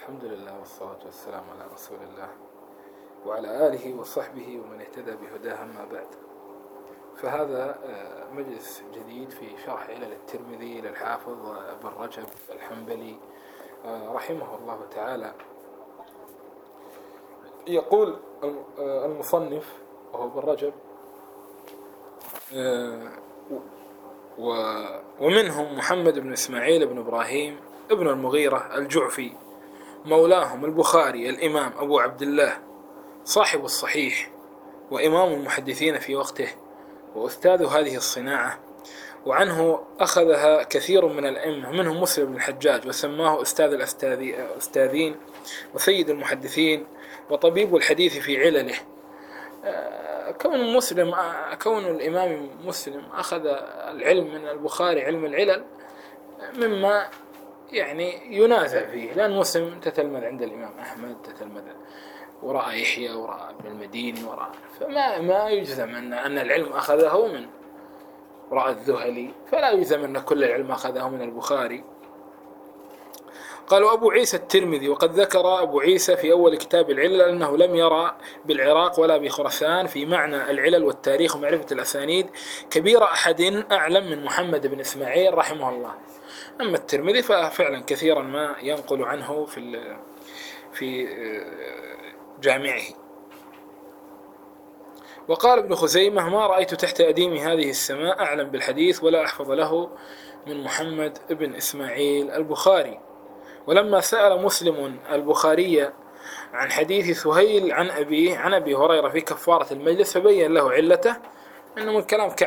الحمد لله والصلاة والسلام على رسول الله وعلى آله وصحبه ومن اهتدى بهداه، أما بعد. فهذا مجلس جديد في شرح علل الترمذي للحافظ ابن رجب الحنبلي رحمه الله تعالى. يقول المصنف وهو ابن رجب: ومنهم محمد بن إسماعيل بن إبراهيم ابن المغيرة الجعفي مولاهم البخاري الإمام أبو عبد الله صاحب الصحيح وإمام المحدثين في وقته وأستاذ هذه الصناعة، وعنه أخذها كثير من الأئمة منهم مسلم بن الحجاج، وسماه أستاذ الأستاذين وسيد المحدثين وطبيب الحديث في علله. كون الإمام مسلم أخذ العلم من البخاري علم العلل مما يعني ينازع فيه، لأن مسلم تتلمذ عند الإمام أحمد، تتلمذ وراء يحيى وراء ابن المديني فما يجزم أن العلم أخذه من وراء الذهلي، فلا يجزم أن كل العلم أخذه من البخاري. قالوا أبو عيسى الترمذي، وقد ذكر أبو عيسى في أول كتاب العلل أنه لم يرى بالعراق ولا بخراسان في معنى العلل والتاريخ ومعرفة الأسانيد كبير أحد أعلم من محمد بن إسماعيل رحمه الله. أما الترمذي ففعلا كثيرا ما ينقل عنه في جامعه. وقال ابن خزيمة: ما رأيت تحت أديم هذه السماء أعلم بالحديث ولا أحفظ له من محمد بن إسماعيل البخاري. ولما سأل مسلم البخاري عن حديث سهيل عن أبي هريرة في كفارة المجلس فبين له علته أنه من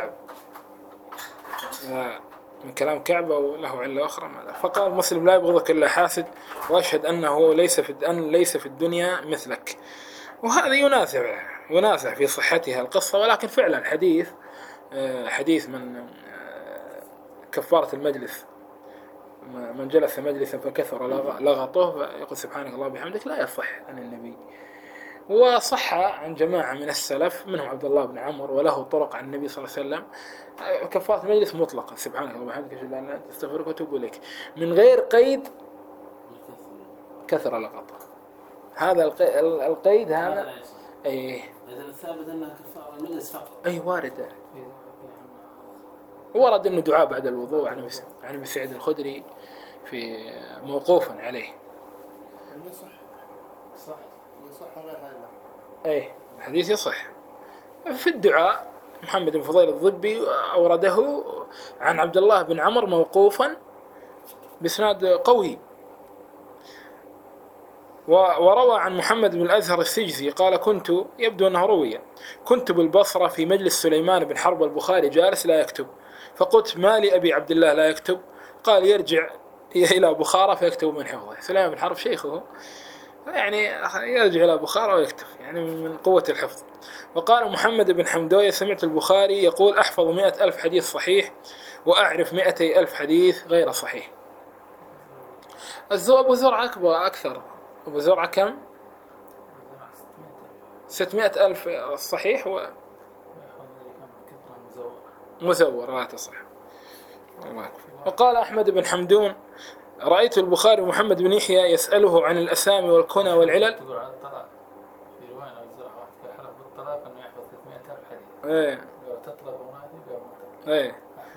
كلام كعب وله علة أخرى. فقال مسلم: لا يبغضك إلا حاسد، وأشهد أنه ليس في الدنيا مثلك. وهذا ينازع في صحتها القصة، ولكن فعلا حديث من كفارة المجلس، من جلس مجلسا فكثر لغطه فيقول سبحانك الله بحمدك، لا يصح عن النبي. وصح عن جماعة من السلف منهم عبد الله بن عمر، وله طرق عن النبي صلى الله عليه وسلم كفارة المجلس مطلقة: سبحانك الله وبحمدك أشهد أن لا إله إلا أنت أستغفرك وأتوب إليك، من غير قيد كثر لغطه. هذا القيد هذا إذا ثابت أنها كفارة المجلس فقط. ورد أنه دعاء بعد الوضوء عن أبي سعيد الخدري في موقوفا عليه. يصح غير هذا. الحديث يصح. في الدعاء محمد بن فضيل الضبي أورده عن عبد الله بن عمر موقوفا بإسناد قوي. وروى عن محمد بن الأزهر السجزي قال: يبدو أنه روي: كنت بالبصرة في مجلس سليمان بن حرب البخاري جالس لا يكتب، فقلت: ما لأبي عبد الله لا يكتب؟ قال: يرجع إلى بخارى فيكتب من حفظه. سليمان بن حرب شيخه، يعني يرجع إلى بخارى ويكتب، يعني من قوة الحفظ. وقال محمد بن حمدوية: سمعت البخاري يقول: أحفظ 100,000 حديث صحيح وأعرف 200,000 حديث غير صحيح. أبو زرعة أكثر. أبو زرعة كم؟ 600,000 الصحيح مزور لا تصح. وقال أحمد بن حمدون: رأيت البخاري ومحمد بن يحيى يسأله عن الأسامي والكنى والعلل. تقول عن الطلاق في رواية الزرعة حلف بالطلاق أنه يحفظ 300,000 حديث. لو تطلق ونادي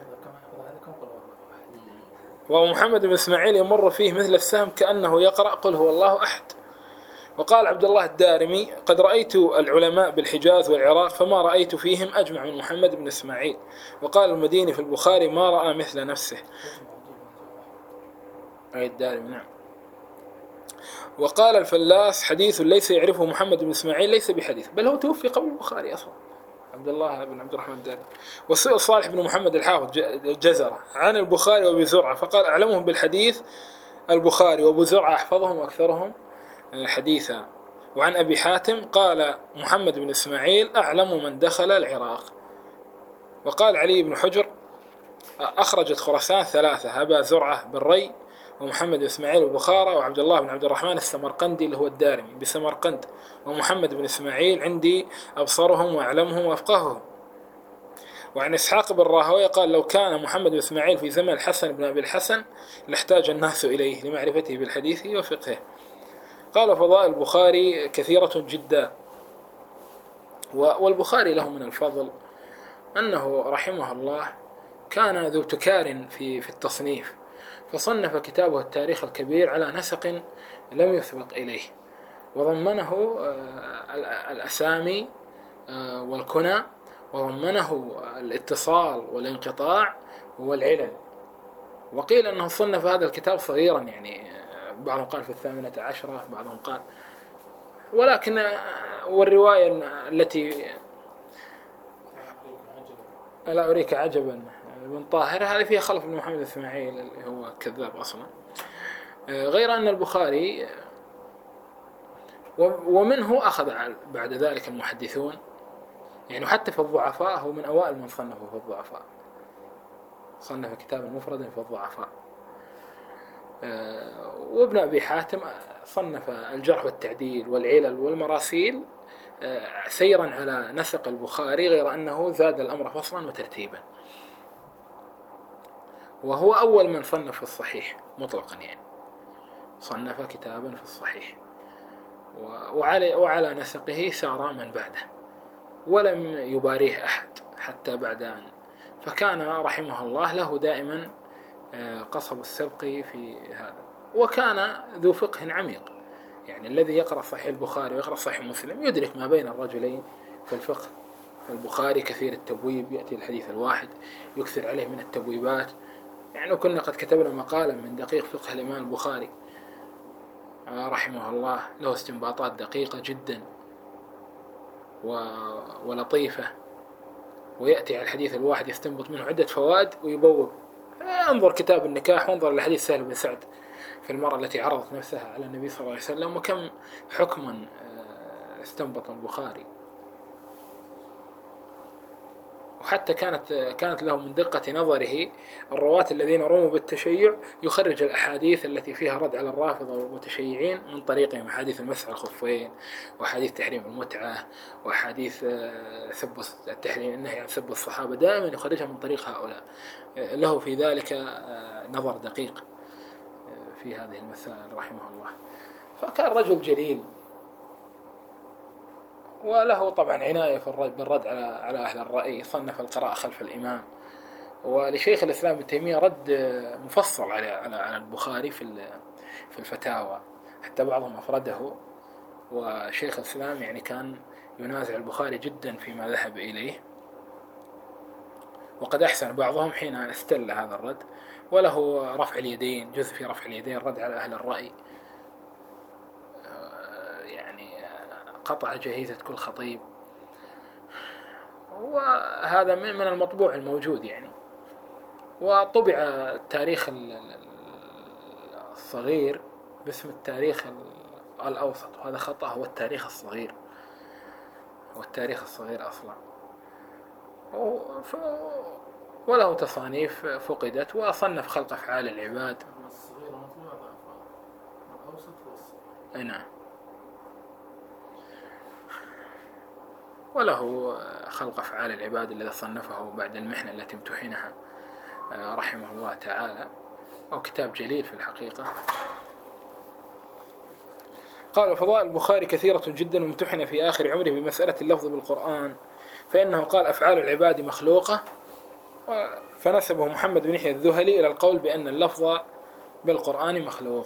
ومحمد بن إسماعيل يمر فيه مثل السهم كأنه يقرأ قل هو الله أحد. وقال عبد الله الدارمي: قد رأيت العلماء بالحجاز والعراق فما رأيت فيهم أجمع من محمد بن إسماعيل. وقال المديني في البخاري: ما رأى مثل نفسه. الدارمي نعم. وقال الفلاس: حديث ليس يعرفه محمد بن إسماعيل ليس بحديث، بل هو توفي قبل البخاري أصلا. عبد الله بن عبد الرحمن الدارمي. وسئل صالح بن محمد الحافظ جزرة عن البخاري وأبي زرعة فقال: أعلمهم بالحديث البخاري، وأبو زرعة أحفظهم وأكثرهم حديثا. وعن أبي حاتم قال محمد بن إسماعيل: أعلم من دخل العراق. وقال علي بن حجر: أخرجت خراسان 3: أبا زرعة بالري، ومحمد بن إسماعيل ببخارى، وعبد الله بن عبد الرحمن السمرقندي اللي هو الدارمي بسمرقند، ومحمد بن إسماعيل عندي أبصرهم وأعلمهم وأفقههم. وعن إسحاق بن راهويه قال: لو كان محمد بن إسماعيل في زمن الحسن بن أبي الحسن لاحتاج الناس إليه لمعرفته بالحديث وفقهه. قال فضائل البخاري كثيرة جدا. والبخاري له من الفضل أنه رحمه الله كان ذو ابتكار في التصنيف، فصنف كتابه التاريخ الكبير على نسق لم يسبق إليه، وضمنه الأسامي والكنى، وضمنه الاتصال والانقطاع والعلل. وقيل أنه صنف هذا الكتاب صغيرا، يعني بعضهم قال في 18، بعضهم قال، ولكن والرواية التي لا أريك عجبا بن طاهر هذه فيها خلف بن محمد الإسماعيلي اللي هو كذاب أصلا. غير أن البخاري ومنه أخذ بعد ذلك المحدثون، يعني حتى في الضعفاء هو من أوائل من صنفوا في الضعفاء، صنف كتابا مفردا في الضعفاء. وابن أبي حاتم صنف الجرح والتعديل والعلل والمراسيل سيرا على نسق البخاري، غير أنه زاد الأمر فصلا وترتيبا، وهو أول من صنف في الصحيح مطلقا، يعني صنف كتابا في الصحيح، وعلى نسقه سار من بعده ولم يباريه أحد حتى بعد أن، فكان رحمه الله له دائما قصب السبق في هذا. وكان ذو فقه عميق، يعني الذي يقرأ صحيح البخاري ويقرأ صحيح مسلم يدرك ما بين الرجلين في الفقه. البخاري كثير التبويب، يأتي الحديث الواحد يكثر عليه من التبويبات، يعني كنا قد كتبنا مقالا من دقيق فقه الإمام البخاري رحمه الله، له استنباطات دقيقة جدا ولطيفة، ويأتي على الحديث الواحد يستنبط منه عدة فوائد ويبوب. انظر كتاب النكاح وانظر لحديث سهل بن سعد في المرأة التي عرضت نفسها على النبي صلى الله عليه وسلم، وكم حكما استنبط البخاري. وحتى كانت له من دقة نظره الرواة الذين رموا بالتشيع يخرج الأحاديث التي فيها رد على الرافضة والمتشيعين من طريقهم، أحاديث المسح على الخفين، وأحاديث تحريم المتعة، وأحاديث سب التحريم النهي عن سب الصحابة، دائما يخرجها من طريق هؤلاء. له في ذلك نظر دقيق في هذه المسائل رحمه الله، فكان رجل جليل، وله طبعا عناية بالرد على أهل الرأي. صنف القراءة خلف الإمام، ولشيخ الإسلام ابن تيمية رد مفصل على البخاري في الفتاوى، حتى بعضهم أفرده. وشيخ الإسلام يعني كان ينازع البخاري جدا فيما ذهب إليه، وقد أحسن بعضهم حين استل هذا الرد. وله رفع اليدين، جزء في رفع اليدين رد على أهل الرأي، قطع جهيزة كل خطيب، وهذا من المطبوع الموجود يعني. وطبع التاريخ الصغير باسم التاريخ الأوسط، وهذا خطأ، هو التاريخ الصغير، هو التاريخ الصغير أصلا. وله تصانيف فقدت، وصنف خلق أفعال العباد. الصغير مطبوع ضعفاء، الأوسط والصغير. نعم. وله خلق أفعال العباد الذي صنفه بعد المحنة التي امتحنها رحمه الله تعالى، أو كتاب جليل في الحقيقة. قال فضائل البخاري كثيرة جدا، وامتحن في آخر عمره بمسألة اللفظ بالقرآن، فإنه قال أفعال العباد مخلوقة، فنسبه محمد بن يحيى الذهلي إلى القول بأن اللفظ بالقرآن مخلوق.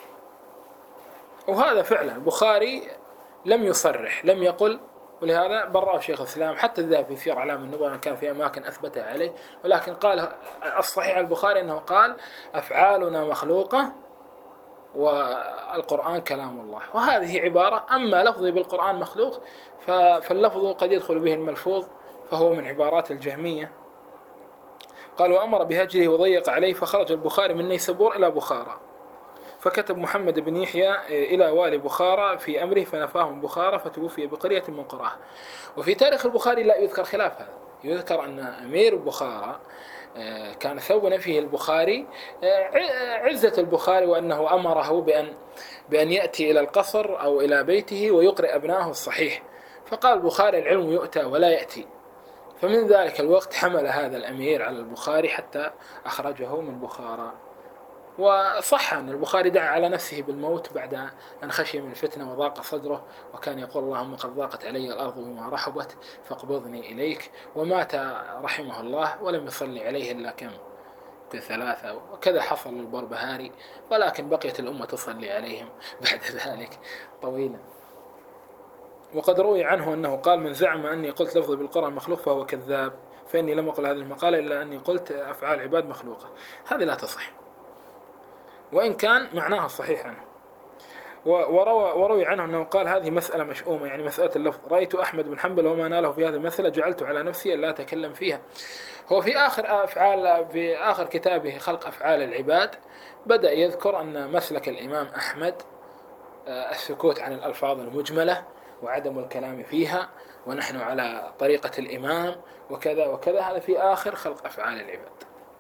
وهذا فعلا البخاري لم يصرح، لم يقل، ولهذا برأه شيخ الإسلام حتى الذهب في سير أعلام النبوة كان في أماكن أثبتها عليه، ولكن قال الصحيح البخاري أنه قال أفعالنا مخلوقة والقرآن كلام الله. وهذه عبارة، أما لفظي بالقرآن مخلوق فاللفظ قد يدخل به الملفوظ، فهو من عبارات الجهمية. قال وأمر بهجره وضيق عليه، فخرج البخاري من نيسابور إلى بخارى، فكتب محمد بن يحيى إلى والي بخارى في أمره، فنفاه من بخارى، فتوفي بقرية من قراها. وفي تاريخ البخاري لا يذكر خلاف هذا، يذكر أن أمير بخارى كان ثوب نفيه البخاري عزة البخاري، وأنه أمره بأن يأتي إلى القصر أو إلى بيته ويقرئ أبنائه الصحيح، فقال البخاري العلم يؤتى ولا يأتي. فمن ذلك الوقت حمل هذا الأمير على البخاري حتى أخرجه من بخارى. وصح أن البخاري دعا على نفسه بالموت بعد أن خشي من الفتنة وضاق صدره، وكان يقول اللهم قد ضاقت علي الأرض بما رحبت فاقبضني إليك، ومات رحمه الله ولم يصلي عليه إلا كم ثلاثة، وكذا حصل للبربهاري، ولكن بقيت الأمة تصلي عليهم بعد ذلك طويلا. وقد روي عنه أنه قال من زعم أني قلت لفظي بالقرآن مخلوق فهو كذاب، فإني لم أقل هذه المقالة إلا أني قلت أفعال العباد مخلوقة. هذه لا تصح، وإن كان معناها صحيح عنه. وروي عنه أنه قال هذه مسألة مشؤومة، يعني مسألة اللفظ، رأيت أحمد بن حنبل وما ناله في هذه المسألة جعلت على نفسي أن لا أتكلم فيها. هو في آخر كتابه خلق أفعال العباد بدأ يذكر أن مسلك الإمام أحمد السكوت عن الألفاظ المجملة وعدم الكلام فيها، ونحن على طريقة الإمام وكذا وكذا. هذا في آخر خلق أفعال العباد.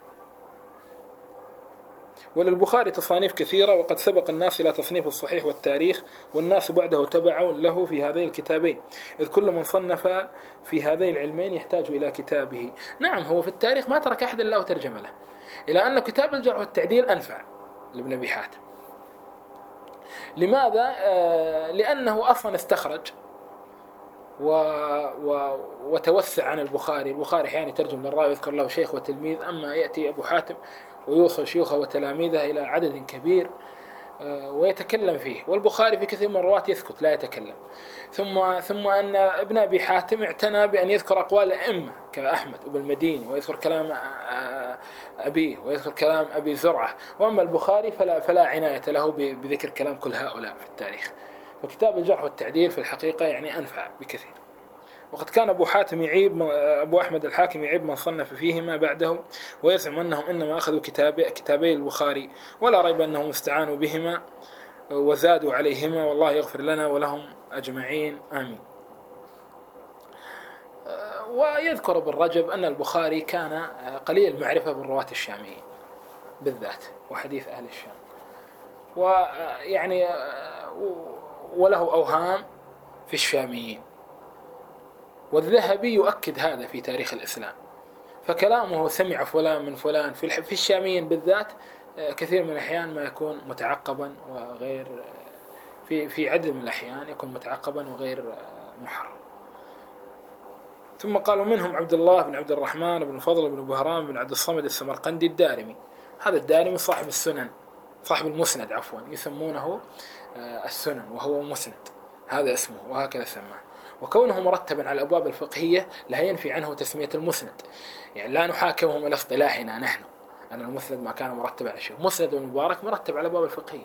وللبخاري تصانيف كثيرة، وقد سبق الناس إلى تصنيف الصحيح والتاريخ، والناس بعده تبعوا له في هذين الكتابين، إذ كل من صنف في هذين العلمين يحتاج إلى كتابه. نعم، هو في التاريخ ما ترك أحد إلا وترجم له، إلى أن كتاب الجرح والتعديل أنفع لابن أبي حاتم. لماذا؟ لأنه أصلا استخرج وتوسع عن البخاري. البخاري أحيانا يترجم للراوي يذكر له شيخ وتلميذ، أما يأتي أبو حاتم ويوصل شيوخه وتلاميذه إلى عدد كبير ويتكلم فيه، والبخاري في كثير من الرواة يسكت لا يتكلم. ثم أن ابن أبي حاتم اعتنى بأن يذكر أقوال الأئمة كأحمد وابن المديني، ويذكر كلام أبيه، ويذكر كلام أبي زرعة. وأما البخاري فلا عناية له بذكر كلام كل هؤلاء في التاريخ. وكتاب الجرح والتعديل في الحقيقة يعني أنفع بكثير. وقد كان أبو أحمد الحاكم يعيب من صنف فيهما بعده، ويزعم أنهم إنما أخذوا كتابي البخاري، ولا ريب أنهم استعانوا بهما وزادوا عليهما، والله يغفر لنا ولهم أجمعين آمين. ويذكر ابن رجب أن البخاري كان قليل المعرفة بالرواة الشاميين بالذات وحديث أهل الشام، ويعني وله أوهام في الشاميين، والذهبي يؤكد هذا في تاريخ الإسلام. فكلامه سمع فلان من فلان في الشاميين بالذات كثير من الأحيان ما يكون متعقبا وغير في عدد من الأحيان يكون متعقبا وغير محرم. ثم قالوا منهم عبد الله بن عبد الرحمن بن فضل بن بهرام بن عبد الصمد السمرقندي الدارمي. هذا الدارمي صاحب السنن، صاحب المسند عفوا، يسمونه السنن وهو مسند، هذا اسمه وهكذا سماه. وكونه مرتبا على الأبواب الفقهية لا ينفي عنه تسمية المسند، يعني لا نحاكمهم إلى اصطلاحنا نحن أن المسند ما كان مرتبا على شيء. مسند المبارك مرتب على الأبواب الفقهية.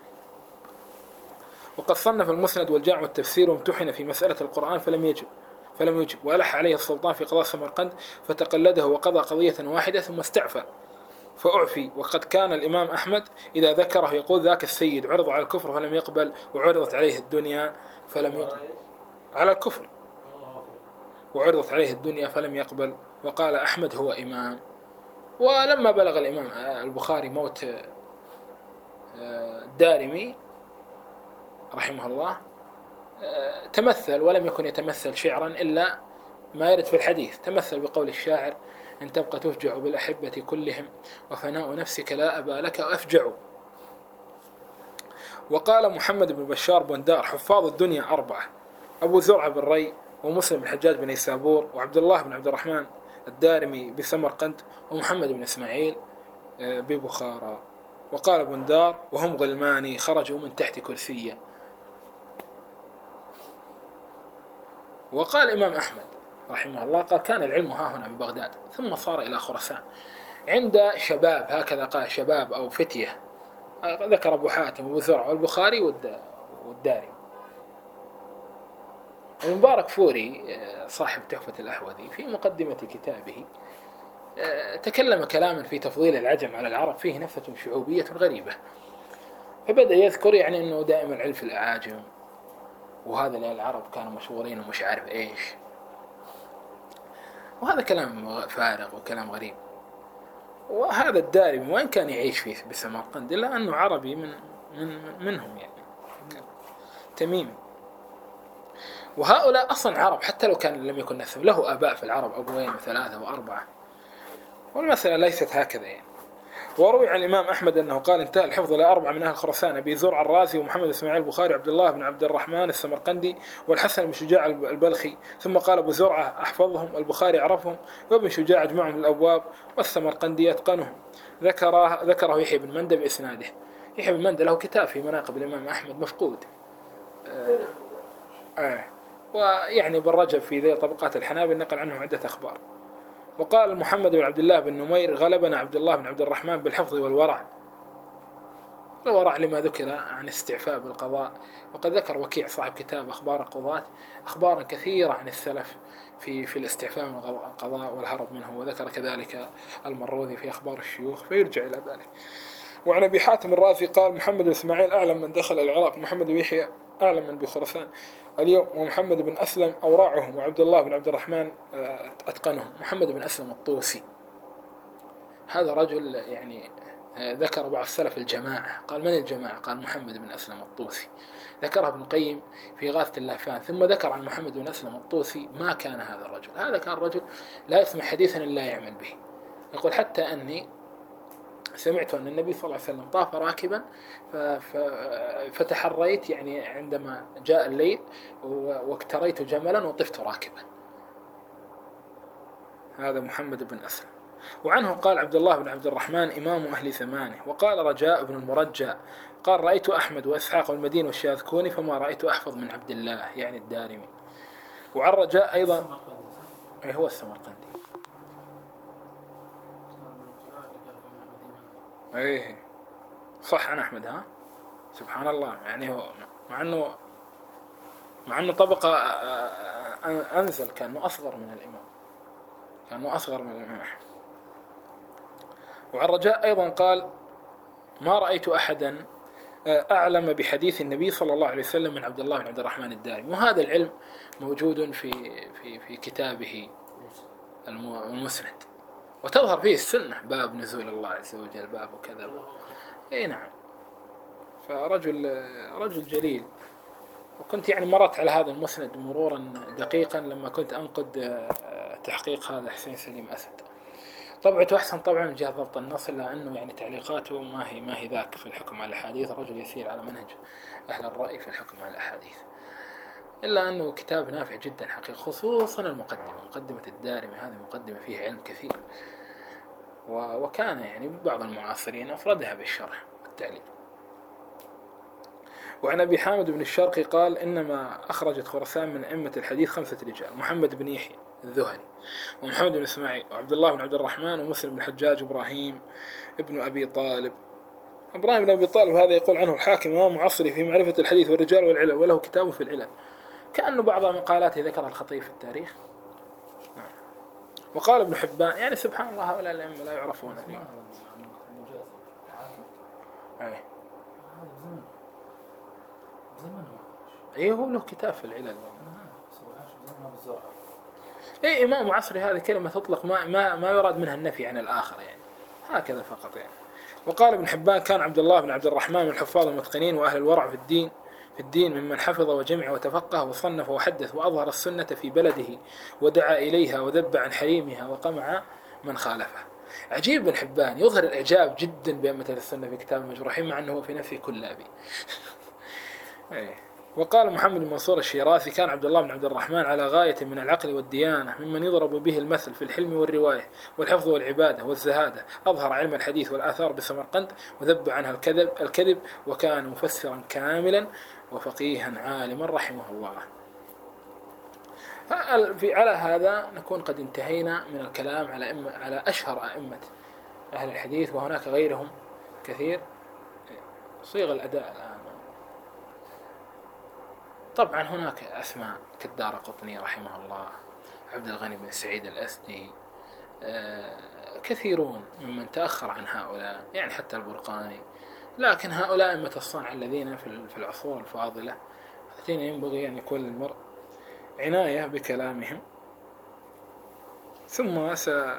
وقد صنف المسند والجامع والتفسير، وامتحن في مسألة القرآن فلم يجب، وألح عليه السلطان في قضاء سمرقند فتقلده وقضى قضية واحدة ثم استعفى فأعفي. وقد كان الإمام أحمد إذا ذكره يقول ذاك السيد عرض على الكفر فلم يقبل، وعرضت عليه الدنيا فلم يقبل على الكفر، وعرضت عليه الدنيا فلم يقبل. وقال أحمد هو إمام. ولما بلغ الإمام البخاري موت الدارمي رحمه الله تمثل، ولم يكن يتمثل شعرا إلا ما يرد في الحديث، تمثل بقول الشاعر إن تبقى تفجع بالأحبة كلهم وفناء نفسك لا أبا لك أفجع. وقال محمد بن بشار بندار حفاظ الدنيا 4: أبو زرعة بن ري، ومسلم الحجاج بن نيسابور، وعبد الله بن عبد الرحمن الدارمي بسمرقند، ومحمد بن إسماعيل ببخارى. وقال بندار وهم غلماني خرجوا من تحت كرسية. وقال الإمام أحمد رحمه الله قال كان العلم ها هنا ببغداد ثم صار إلى خراسان عند شباب، هكذا قال شباب أو فتية، ذكر أبو حاتم وأبو زرع والبخاري والدارمي. المبارك فوري صاحب تحفة الأحوذي في مقدمة كتابه تكلم كلاما في تفضيل العجم على العرب فيه نفثة شعوبية غريبة، فبدأ يذكر يعني أنه دائما العلم في الأعاجم، وهذا العرب كانوا مشهورين ومش عارف إيش، وهذا كلام فارغ وكلام غريب. وهذا الدارمي وإن كان يعيش فيه بسمرقند إلا أنه عربي منهم يعني تميمي، وهؤلاء أصلا عرب حتى لو كان لم يكن له آباء في العرب أبوين و3 و4. والمسألة ليست هكذا يعني. وروي عن الإمام أحمد أنه قال انتهى الحفظ إلى 4 من أهل خراسان: أبي زرع الرازي، ومحمد بن إسماعيل البخاري، وعبد الله بن عبد الرحمن السمرقندي، والحسن بن شجاع البلخي. ثم قال أبو زرعة أحفظهم، البخاري أعرفهم، وابن شجاع أجمعهم الأبواب، والسمرقندي أتقنهم. ذكره يحيى بن مندى بإسناده. يحيى بن مندى له كتاب في مناقب الإمام أحمد مفقود. ويعني ابن رجب في ذي طبقات الحنابل نقل عنه عدة أخبار. وقال محمد بن عبد الله بن نمير: غلبنا عبد الله بن عبد الرحمن بالحفظ والورع. الورع لما ذكر عن استعفاء بالقضاء. وقد ذكر وكيع صاحب كتاب أخبار القضاة أخبارا كثيرة عن السلف في الاستعفاء من القضاء والهرب منه، وذكر كذلك المروذي في أخبار الشيوخ، فيرجع إلى ذلك. وعن أبي حاتم الرازي قال: محمد بن إسماعيل أعلم من دخل العراق، محمد بن يحيى أعلم من بخراسان اليوم، ومحمد بن أسلم أورعهم، وعبد الله بن عبد الرحمن أتقنهم. محمد بن أسلم الطوسي هذا رجل يعني ذكر بعض السلف الجماعة. قال: من الجماعة؟ قال: محمد بن أسلم الطوسي. ذكرها ابن القيم في إغاثة اللهفان. ثم ذكر عن محمد بن أسلم الطوسي ما كان هذا الرجل. هذا كان رجل لا يسمع حديثا إلا يعمل به. يقول: حتى أني سمعت أن النبي صلى الله عليه وسلم طاف راكبا فتحريت يعني عندما جاء الليل واكتريت جملا وطفت راكبا. هذا محمد بن أسلم. وعنه قال عبد الله بن عبد الرحمن إمام أهل ثمانه. وقال رجاء بن المرجى قال: رأيت أحمد وإسحاق والمدين والشاذكوني فما رأيت أحفظ من عبد الله يعني الدارمي. وعن رجاء أيضا هو السمرقندي. ايه صح عن أحمد. سبحان الله، يعني هو مع أنه طبقة أنزل، كأنه أصغر من الإمام، أحمد. وعن رجاء أيضا قال: ما رأيت أحدا أعلم بحديث النبي صلى الله عليه وسلم من عبد الله بن عبد الرحمن الدارمي. وهذا العلم موجود في كتابه المسند، وتظهر فيه السنة، باب نزول الله عز وجل، باب وكذا. اي نعم. فرجل جليل. وكنت يعني مرت على هذا المسند مرورا دقيقا لما كنت أنقد تحقيق هذا حسين سليم أسد. طبعته أحسن طبعا من جهة ضبط النص، إلا أنه يعني تعليقاته ما هي ذاك في الحكم على الأحاديث. رجل يسير على منهج أهل الرأي في الحكم على الأحاديث، إلا أنه كتاب نافع جدا حقيقة، خصوصا مقدمة الدارمي. هذه مقدمة فيها علم كثير، وكان يعني بعض المعاصرين أفردها بالشرح والتعليل. وعن أبي حامد بن الشرقي قال: إنما أخرجت خراسان من أئمة الحديث 5 رجال: محمد بن يحيى الذهلي، ومحمد بن إسماعيل، وعبد الله بن عبد الرحمن، ومسلم بن الحجاج، إبراهيم بن أبي طالب. هذا يقول عنه الحاكم إمام معصري في معرفة الحديث والرجال والعلل، وله كتاب في العلل، كأنه بعض مقالاته ذكر الخطيب في التاريخ. وقال ابن حبان، يعني سبحان الله هؤلاء الأئمة لا يعرفون اليوم. ايه هو له كتاب في العلل. ايه إمام معصري هذه كلمة تطلق ما يراد منها النفي عن الآخر، يعني هكذا فقط يعني. وقال ابن حبان: كان عبد الله بن عبد الرحمن من الحفاظ المتقنين وأهل الورع في الدين ممن حفظ وجمع وتفقه وصنف وحدث وأظهر السنة في بلده ودعا إليها وذب عن حريمها وقمع من خالفه. عجيب بن حبان يظهر الإعجاب جدا بأئمة السنة في كتاب المجروحين، مع أنه في نفسه كلابي. وقال محمد بن منصور الشيرازي: كان عبد الله بن عبد الرحمن على غاية من العقل والديانة، ممن يضرب به المثل في الحلم والرواية والحفظ والعبادة والزهادة. أظهر علم الحديث والآثار بسمرقند وذب عنها الكذب، وكان مفسرا كاملا وفقيها عالما رحمه الله. على هذا نكون قد انتهينا من الكلام على أشهر أئمة أهل الحديث، وهناك غيرهم كثير. صيغ الأداء الآن طبعا هناك أسماء كالدارقطني رحمه الله، عبد الغني بن سعيد الأسدي، كثيرون ممن تأخر عن هؤلاء، يعني حتى البرقاني. لكن هؤلاء أئمة الصنع الذين في العصور الفاضلة الذين ينبغي أن يكون للمرء عناية بكلامهم. ثم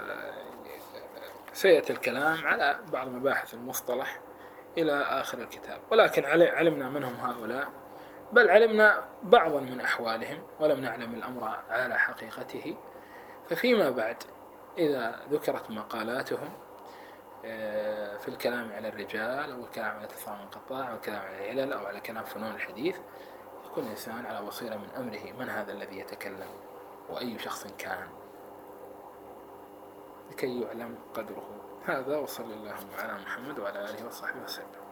سيأتي الكلام على بعض مباحث المصطلح إلى آخر الكتاب، ولكن علمنا منهم هؤلاء، بل علمنا بعضا من أحوالهم ولم نعلم الأمر على حقيقته. ففيما بعد إذا ذكرت مقالاتهم في الكلام على الرجال أو الكلام على كثار الانقطاع أو الكلام على العلل أو على كلام فنون الحديث، يكون الإنسان على بصيرة من أمره، من هذا الذي يتكلم وأي شخص كان، لكي يعلم قدره. هذا، وصلى الله على محمد وعلى آله وصحبه وسلم.